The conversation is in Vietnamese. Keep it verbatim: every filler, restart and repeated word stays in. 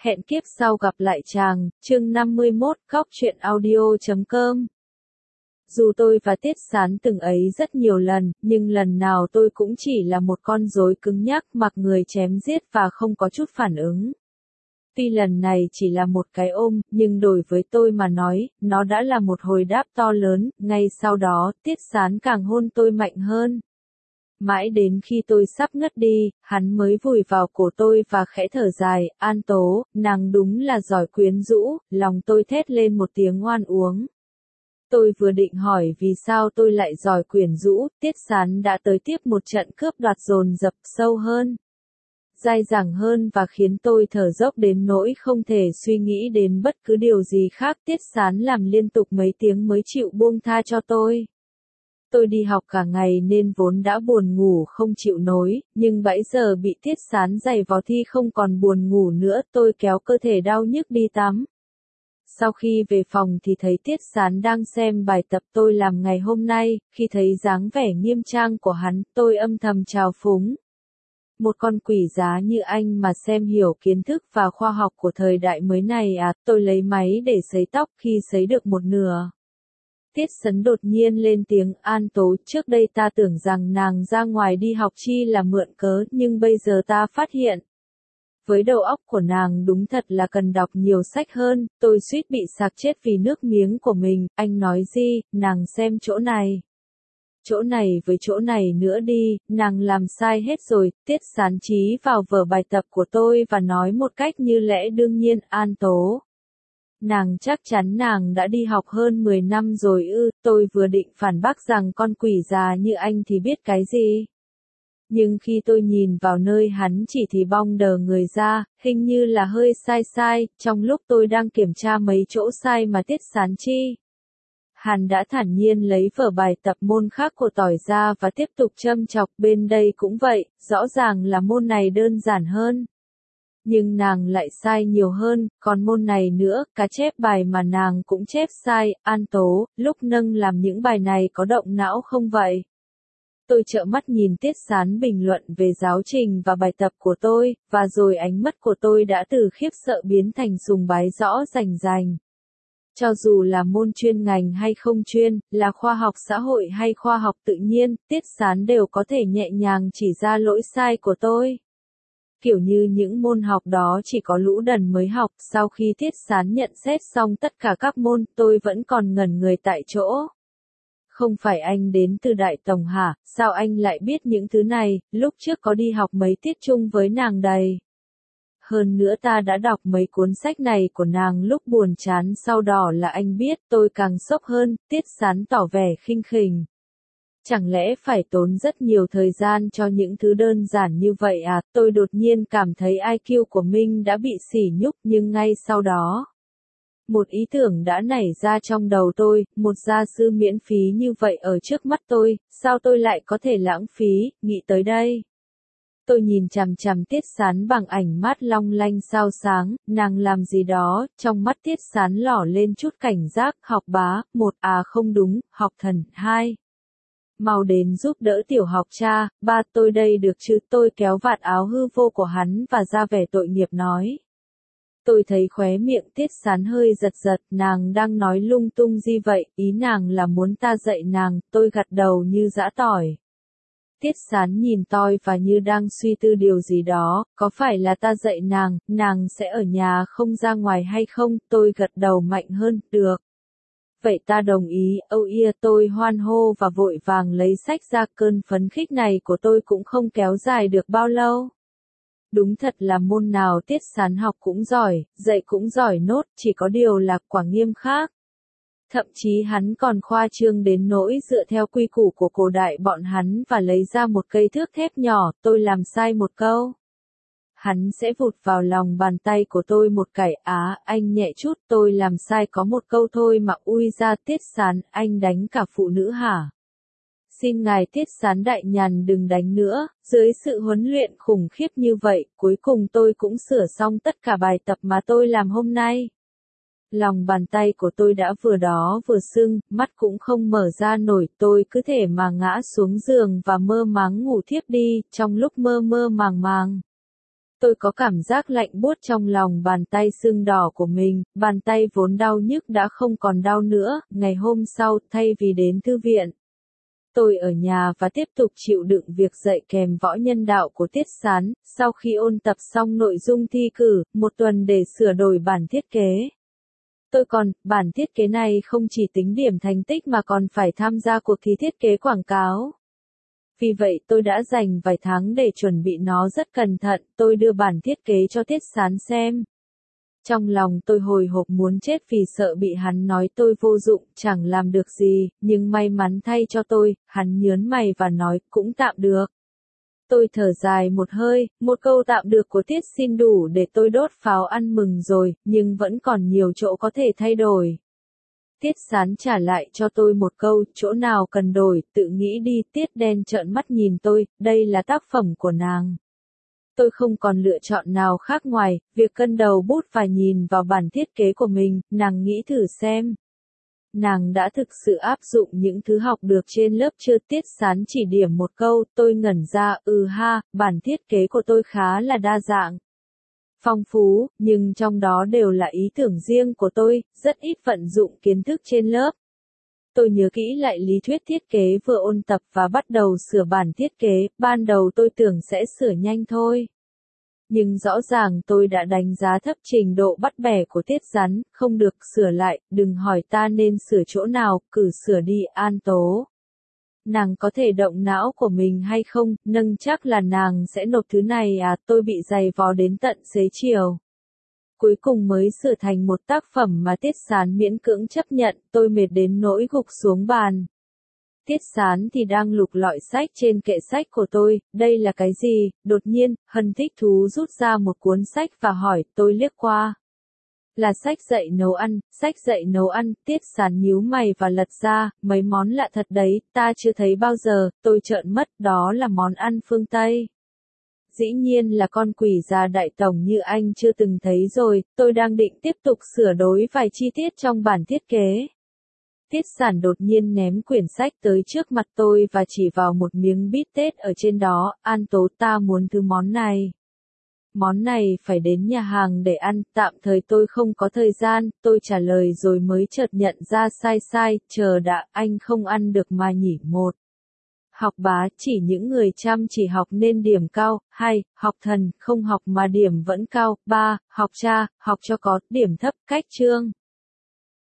Hẹn kiếp sau gặp lại chàng, chương năm mươi mốt, góc truyện audio chấm com. Dù tôi và Tiết Sán từng ấy rất nhiều lần, nhưng lần nào tôi cũng chỉ là một con rối cứng nhắc mặc người chém giết và không có chút phản ứng. Tuy lần này chỉ là một cái ôm, nhưng đối với tôi mà nói, nó đã là một hồi đáp to lớn, ngay sau đó, Tiết Sán càng hôn tôi mạnh hơn. Mãi đến khi tôi sắp ngất đi, hắn mới vùi vào cổ tôi và khẽ thở dài, An Tố, nàng đúng là giỏi quyến rũ, lòng tôi thét lên một tiếng oan uống. Tôi vừa định hỏi vì sao tôi lại giỏi quyến rũ, Tiết Sán đã tới tiếp một trận cướp đoạt dồn dập sâu hơn, dai dẳng hơn và khiến tôi thở dốc đến nỗi không thể suy nghĩ đến bất cứ điều gì khác. Tiết Sán làm liên tục mấy tiếng mới chịu buông tha cho tôi. Tôi đi học cả ngày nên vốn đã buồn ngủ không chịu nổi, nhưng bấy giờ bị Tiết Sán giày vò thi không còn buồn ngủ nữa, tôi kéo cơ thể đau nhức đi tắm. Sau khi về phòng thì thấy Tiết Sán đang xem bài tập tôi làm ngày hôm nay, khi thấy dáng vẻ nghiêm trang của hắn, tôi âm thầm trào phúng. Một con quỷ giá như anh mà xem hiểu kiến thức và khoa học của thời đại mới này à, tôi lấy máy để sấy tóc khi sấy được một nửa. Tiết Sấn đột nhiên lên tiếng, An Tố, trước đây ta tưởng rằng nàng ra ngoài đi học chi là mượn cớ, nhưng bây giờ ta phát hiện. Với đầu óc của nàng đúng thật là cần đọc nhiều sách hơn, tôi suýt bị sặc chết vì nước miếng của mình, anh nói gì, nàng xem chỗ này. Chỗ này với chỗ này nữa đi, nàng làm sai hết rồi. Tiết Sán chí vào vở bài tập của tôi và nói một cách như lẽ đương nhiên, An Tố. Nàng chắc chắn nàng đã đi học hơn mười năm rồi ư, tôi vừa định phản bác rằng con quỷ già như anh thì biết cái gì. Nhưng khi tôi nhìn vào nơi hắn chỉ thì bong đờ người ra, hình như là hơi sai sai, trong lúc tôi đang kiểm tra mấy chỗ sai mà Tiết Sán chi. Hắn đã thản nhiên lấy vở bài tập môn khác của tỏi ra và tiếp tục châm chọc, bên đây cũng vậy, rõ ràng là môn này đơn giản hơn. Nhưng nàng lại sai nhiều hơn, còn môn này nữa, cá chép bài mà nàng cũng chép sai, An Tố, lúc nâng làm những bài này có động não không vậy? Tôi trợn mắt nhìn Tiết Sán bình luận về giáo trình và bài tập của tôi, và rồi ánh mắt của tôi đã từ khiếp sợ biến thành sùng bái rõ rành rành. Cho dù là môn chuyên ngành hay không chuyên, là khoa học xã hội hay khoa học tự nhiên, Tiết Sán đều có thể nhẹ nhàng chỉ ra lỗi sai của tôi. Kiểu như những môn học đó chỉ có lũ đần mới học, sau khi Tiết Sán nhận xét xong tất cả các môn, tôi vẫn còn ngẩn người tại chỗ. Không phải anh đến từ Đại Tổng hả, sao anh lại biết những thứ này, lúc trước có đi học mấy tiết chung với nàng đầy. Hơn nữa ta đã đọc mấy cuốn sách này của nàng lúc buồn chán sau đó là anh biết, tôi càng sốc hơn, Tiết Sán tỏ vẻ khinh khỉnh. Chẳng lẽ phải tốn rất nhiều thời gian cho những thứ đơn giản như vậy à, tôi đột nhiên cảm thấy i kiu của mình đã bị sỉ nhục nhưng ngay sau đó. Một ý tưởng đã nảy ra trong đầu tôi, một gia sư miễn phí như vậy ở trước mắt tôi, sao tôi lại có thể lãng phí, nghĩ tới đây. Tôi nhìn chằm chằm Tiết Sán bằng ảnh mắt long lanh sao sáng, nàng làm gì đó, trong mắt Tiết Sán lỏ lên chút cảnh giác, học bá, một à không đúng, học thần, hai. Mau đến giúp đỡ tiểu học cha, ba tôi đây được chứ, tôi kéo vạt áo hư vô của hắn và ra vẻ tội nghiệp nói. Tôi thấy khóe miệng Tiết Sán hơi giật giật, nàng đang nói lung tung gì vậy, ý nàng là muốn ta dạy nàng, tôi gật đầu như giã tỏi. Tiết Sán nhìn tôi và như đang suy tư điều gì đó, có phải là ta dạy nàng, nàng sẽ ở nhà không ra ngoài hay không, tôi gật đầu mạnh hơn, được. Vậy ta đồng ý, âu ia tôi hoan hô và vội vàng lấy sách ra, cơn phấn khích này của tôi cũng không kéo dài được bao lâu. Đúng thật là môn nào Tiết Sán học cũng giỏi, dạy cũng giỏi nốt, chỉ có điều là quả nghiêm khác. Thậm chí hắn còn khoa trương đến nỗi dựa theo quy củ của cổ đại bọn hắn và lấy ra một cây thước thép nhỏ, tôi làm sai một câu. Hắn sẽ vụt vào lòng bàn tay của tôi một cái, á, anh nhẹ chút, tôi làm sai có một câu thôi mà ui ra Tiết Sán, anh đánh cả phụ nữ hả? Xin ngài Tiết Sán đại nhàn đừng đánh nữa, dưới sự huấn luyện khủng khiếp như vậy, cuối cùng tôi cũng sửa xong tất cả bài tập mà tôi làm hôm nay. Lòng bàn tay của tôi đã vừa đó vừa sưng, mắt cũng không mở ra nổi, tôi cứ thể mà ngã xuống giường và mơ màng ngủ thiếp đi, trong lúc mơ mơ màng màng. Tôi có cảm giác lạnh buốt trong lòng bàn tay sưng đỏ của mình, bàn tay vốn đau nhức đã không còn đau nữa. Ngày hôm sau, thay vì đến thư viện, tôi ở nhà và tiếp tục chịu đựng việc dạy kèm võ nhân đạo của Tiết Sán. Sau khi ôn tập xong nội dung thi cử, một tuần để sửa đổi bản thiết kế. Tôi còn, bản thiết kế này không chỉ tính điểm thành tích mà còn phải tham gia cuộc thi thiết kế quảng cáo. Vì vậy tôi đã dành vài tháng để chuẩn bị nó rất cẩn thận, tôi đưa bản thiết kế cho Tiết Sán xem. Trong lòng tôi hồi hộp muốn chết vì sợ bị hắn nói tôi vô dụng, chẳng làm được gì, nhưng may mắn thay cho tôi, hắn nhớn mày và nói, cũng tạm được. Tôi thở dài một hơi, một câu tạm được của Tiết xin đủ để tôi đốt pháo ăn mừng rồi, nhưng vẫn còn nhiều chỗ có thể thay đổi. Tiết Sán trả lại cho tôi một câu, chỗ nào cần đổi, tự nghĩ đi. Tiết đen trợn mắt nhìn tôi, đây là tác phẩm của nàng. Tôi không còn lựa chọn nào khác ngoài, việc cân đầu bút và nhìn vào bản thiết kế của mình, nàng nghĩ thử xem. Nàng đã thực sự áp dụng những thứ học được trên lớp chưa? Tiết Sán chỉ điểm một câu, tôi ngẩn ra, ừ ha, bản thiết kế của tôi khá là đa dạng. Phong phú, nhưng trong đó đều là ý tưởng riêng của tôi, rất ít vận dụng kiến thức trên lớp. Tôi nhớ kỹ lại lý thuyết thiết kế vừa ôn tập và bắt đầu sửa bản thiết kế, ban đầu tôi tưởng sẽ sửa nhanh thôi. Nhưng rõ ràng tôi đã đánh giá thấp trình độ bắt bẻ của Tiết Rắn, không được sửa lại, đừng hỏi ta nên sửa chỗ nào, cử sửa đi. An Tố. Nàng có thể động não của mình hay không, nâng chắc là nàng sẽ nộp thứ này à, tôi bị giày vò đến tận xế chiều. Cuối cùng mới sửa thành một tác phẩm mà Tiết Sán miễn cưỡng chấp nhận, tôi mệt đến nỗi gục xuống bàn. Tiết Sán thì đang lục lọi sách trên kệ sách của tôi, đây là cái gì? Đột nhiên, Hân thích thú rút ra một cuốn sách và hỏi, tôi liếc qua. Là sách dạy nấu ăn, sách dạy nấu ăn. Tiết Sán nhíu mày và lật ra, mấy món lạ thật đấy, ta chưa thấy bao giờ. Tôi trợn mắt, đó là món ăn phương Tây. Dĩ nhiên là con quỷ già đại tổng như anh chưa từng thấy rồi. Tôi đang định tiếp tục sửa đổi vài chi tiết trong bản thiết kế. Tiết Sán đột nhiên ném quyển sách tới trước mặt tôi và chỉ vào một miếng bít tết ở trên đó. An Tố, ta muốn thứ món này. Món này phải đến nhà hàng để ăn, tạm thời tôi không có thời gian, tôi trả lời rồi mới chợt nhận ra sai sai, chờ đã, anh không ăn được mà nhỉ. Một. Học bá, chỉ những người chăm chỉ học nên điểm cao. Hai. Học thần, không học mà điểm vẫn cao. Ba. Học cha, học cho có, điểm thấp. Cách chương.